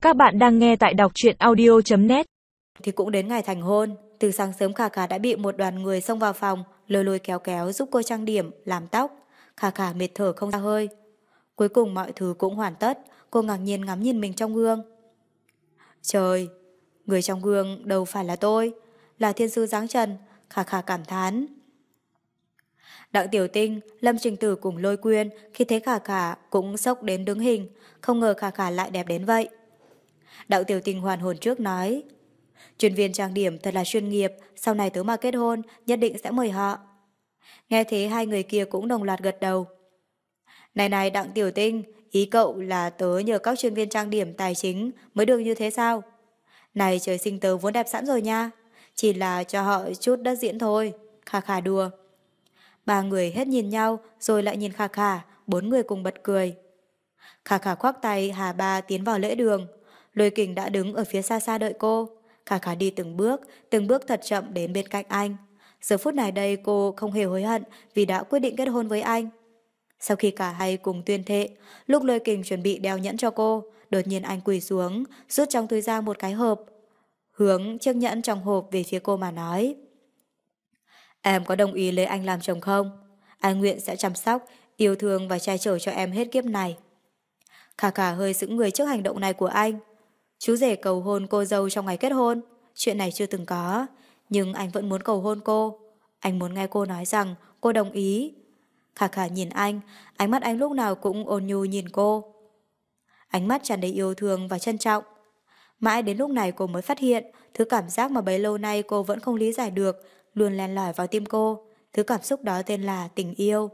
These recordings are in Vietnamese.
Các bạn đang nghe tại đọc truyện audio.net. Thì cũng đến ngày thành hôn, từ sáng sớm Khả Khả đã bị một đoàn người xông vào phòng, lôi lôi kéo kéo giúp cô trang điểm, làm tóc. Khả Khả mệt thở không ra hơi. Cuối cùng mọi thứ cũng hoàn tất, cô ngạc nhiên ngắm nhìn mình trong gương. Trời, người trong gương đâu phải là tôi, là thiên sư dáng trần, Khả Khả cảm thán. Đặng Tiểu Tinh, Lâm Trình Tử cùng Lôi Quyên khi thấy Khả Khả cũng sốc đến đứng hình, không ngờ Khả Khả lại đẹp đến vậy. Đặng Tiểu Tinh hoàn hồn trước nói, chuyên viên trang điểm thật là chuyên nghiệp, sau này tớ mà kết hôn, nhất định sẽ mời họ. Nghe thế hai người kia cũng đồng loạt gật đầu. Này này Đặng Tiểu Tinh, ý cậu là tớ nhờ các chuyên viên trang điểm tài chính mới được như thế sao? Này trời sinh tớ vốn đẹp sẵn rồi nha, chỉ là cho họ chút đất diễn thôi. Khà khà đùa. Ba người hết nhìn nhau rồi lại nhìn Khà Khà, bốn người cùng bật cười. Khà Khà khoác tay Hà Ba tiến vào lễ đường. Lôi Kình đã đứng ở phía xa xa đợi cô. Khà Khà đi từng bước thật chậm đến bên cạnh anh. Giờ phút này đây cô không hề hối hận vì đã quyết định kết hôn với anh. Sau khi cả hai cùng tuyên thệ, lúc Lôi Kình chuẩn bị đeo nhẫn cho cô, đột nhiên anh quỳ xuống, rút trong túi ra một cái hộp. Hướng chiếc nhẫn trong hộp về phía cô mà nói. Em có đồng ý lấy anh làm chồng không? Anh nguyện sẽ chăm sóc, yêu thương và che chở cho em hết kiếp này. Khà Khà hơi sững người trước hành động này của anh. Chú rể cầu hôn cô dâu trong ngày kết hôn, chuyện này chưa từng có, nhưng anh vẫn muốn cầu hôn cô. Anh muốn nghe cô nói rằng cô đồng ý. Khà Khà nhìn anh, ánh mắt anh lúc nào cũng ôn nhu nhìn cô. Ánh mắt tràn đầy yêu thương và trân trọng. Mãi đến lúc này cô mới phát hiện thứ cảm giác mà bấy lâu nay cô vẫn không lý giải được luôn len lỏi vào tim cô. Thứ cảm xúc đó tên là tình yêu.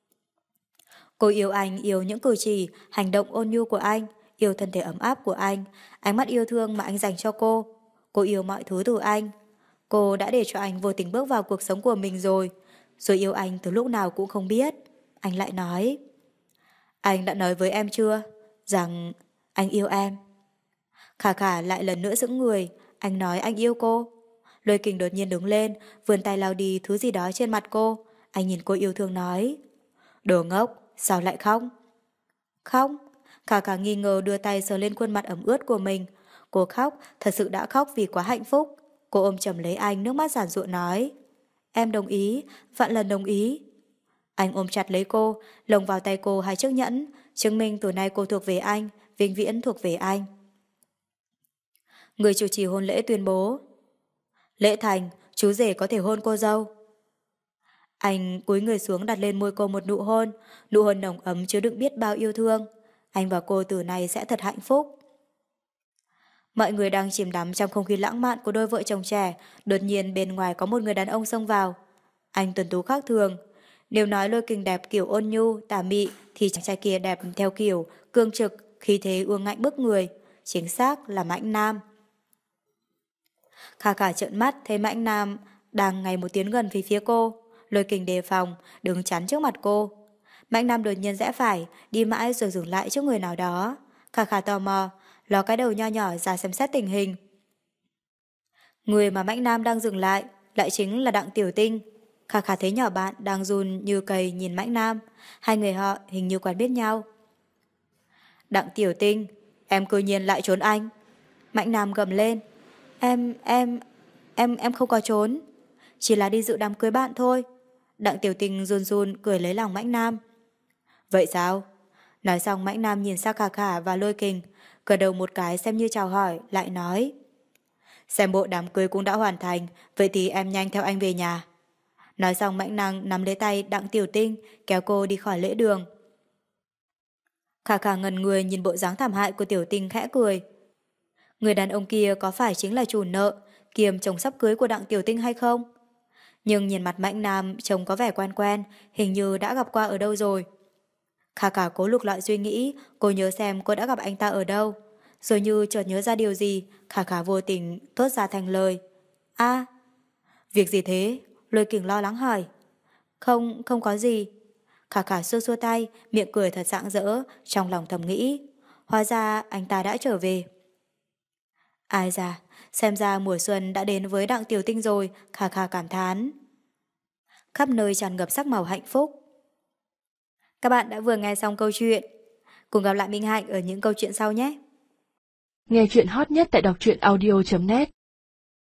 Cô yêu anh, yêu những cử chỉ, hành động ôn nhu của anh, yêu thân thể ấm áp của anh, ánh mắt yêu thương mà anh dành cho cô. Cô yêu mọi thứ từ anh. Cô đã để cho anh vô tình bước vào cuộc sống của mình rồi. Rồi yêu anh từ lúc nào cũng không biết. Anh lại nói. Anh đã nói với em chưa? Rằng anh yêu em. Khả Khả lại lần nữa sững người. Anh nói anh yêu cô. Lôi Kình đột nhiên đứng lên, vươn tay lau đi thứ gì đó trên mặt cô. Anh nhìn cô yêu thương nói. Đồ ngốc, sao lại khóc? Khóc? Khả Khả nghi ngờ đưa tay sờ lên khuôn mặt ẩm ướt của mình. Cô khóc, thật sự đã khóc vì quá hạnh phúc. Cô ôm chầm lấy anh, nước mắt giản dụa nói. Em đồng ý, vạn lần đồng ý. Anh ôm chặt lấy cô, lồng vào tay cô hai chiếc nhẫn, chứng minh từ nay cô thuộc về anh, vĩnh viễn thuộc về anh. Người chủ trì hôn lễ tuyên bố. Lễ thành, chú rể có thể hôn cô dâu. Anh cúi người xuống đặt lên môi cô một nụ hôn nồng ấm chứa đựng biết bao yêu thương. Anh và cô từ nay sẽ thật hạnh phúc. Mọi người đang chìm đắm trong không khí lãng mạn của đôi vợ chồng trẻ, đột nhiên bên ngoài có một người đàn ông xông vào. Anh tuấn tú khác thường. Nếu nói Lôi Kình đẹp kiểu ôn nhu, tà mị, thì chàng trai kia đẹp theo kiểu cương trực, khí thế ương ngạnh bức người. Chính xác là Mãnh Nam. Khả Khả trợn mắt thấy Mãnh Nam đang ngày một tiến gần phía cô. Lôi Kình đề phòng, đứng chắn trước mặt cô. Mãnh Nam đột nhiên rẽ phải, đi mãi rồi dừng lại trước người nào đó. Khả Khả tò mò, ló cái đầu nho nhỏ ra xem xét tình hình. Người mà Mãnh Nam đang dừng lại chính là Đặng Tiểu Tinh. Khả Khả thấy nhỏ bạn đang run như cầy nhìn Mãnh Nam. Hai người họ hình như quen biết nhau. Đặng Tiểu Tinh, em cư nhiên lại trốn anh. Mãnh Nam gầm lên. Em không có trốn. Chỉ là đi dự đám cưới bạn thôi. Đặng Tiểu Tinh run run cười lấy lòng Mãnh Nam. Vậy sao? Nói xong Mãnh Nam nhìn sang Khả Khả và Lôi Kình, gật đầu một cái xem như chào hỏi, lại nói. Xem bộ đám cưới cũng đã hoàn thành, vậy thì em nhanh theo anh về nhà. Nói xong Mãnh Nam nắm lấy tay Đặng Tiểu Tinh, kéo cô đi khỏi lễ đường. Khả Khả ngẩn người nhìn bộ dáng thảm hại của Tiểu Tinh khẽ cười. Người đàn ông kia có phải chính là chủ nợ, kiềm chồng sắp cưới của Đặng Tiểu Tinh hay không? Nhưng nhìn mặt Mãnh Nam trông có vẻ quen quen, hình như đã gặp qua ở đâu rồi. Khả Khả cố lục lọi suy nghĩ, cô nhớ xem cô đã gặp anh ta ở đâu. Rồi như chợt nhớ ra điều gì, Khả Khả vô tình thốt ra thành lời. A, việc gì thế? Lôi Kình lo lắng hỏi. Không có gì. Khả Khả xua xua tay, miệng cười thật rạng rỡ, trong lòng thầm nghĩ. Hóa ra anh ta đã trở về. Ai da, xem ra mùa xuân đã đến với Đặng Tiểu Tinh rồi, Khả Khả cảm thán. Khắp nơi tràn ngập sắc màu hạnh phúc. Các bạn đã vừa nghe xong câu chuyện. Cùng gặp lại Minh Hạnh ở những câu chuyện sau nhé. Nghe chuyện hot nhất tại đọc truyện audio.net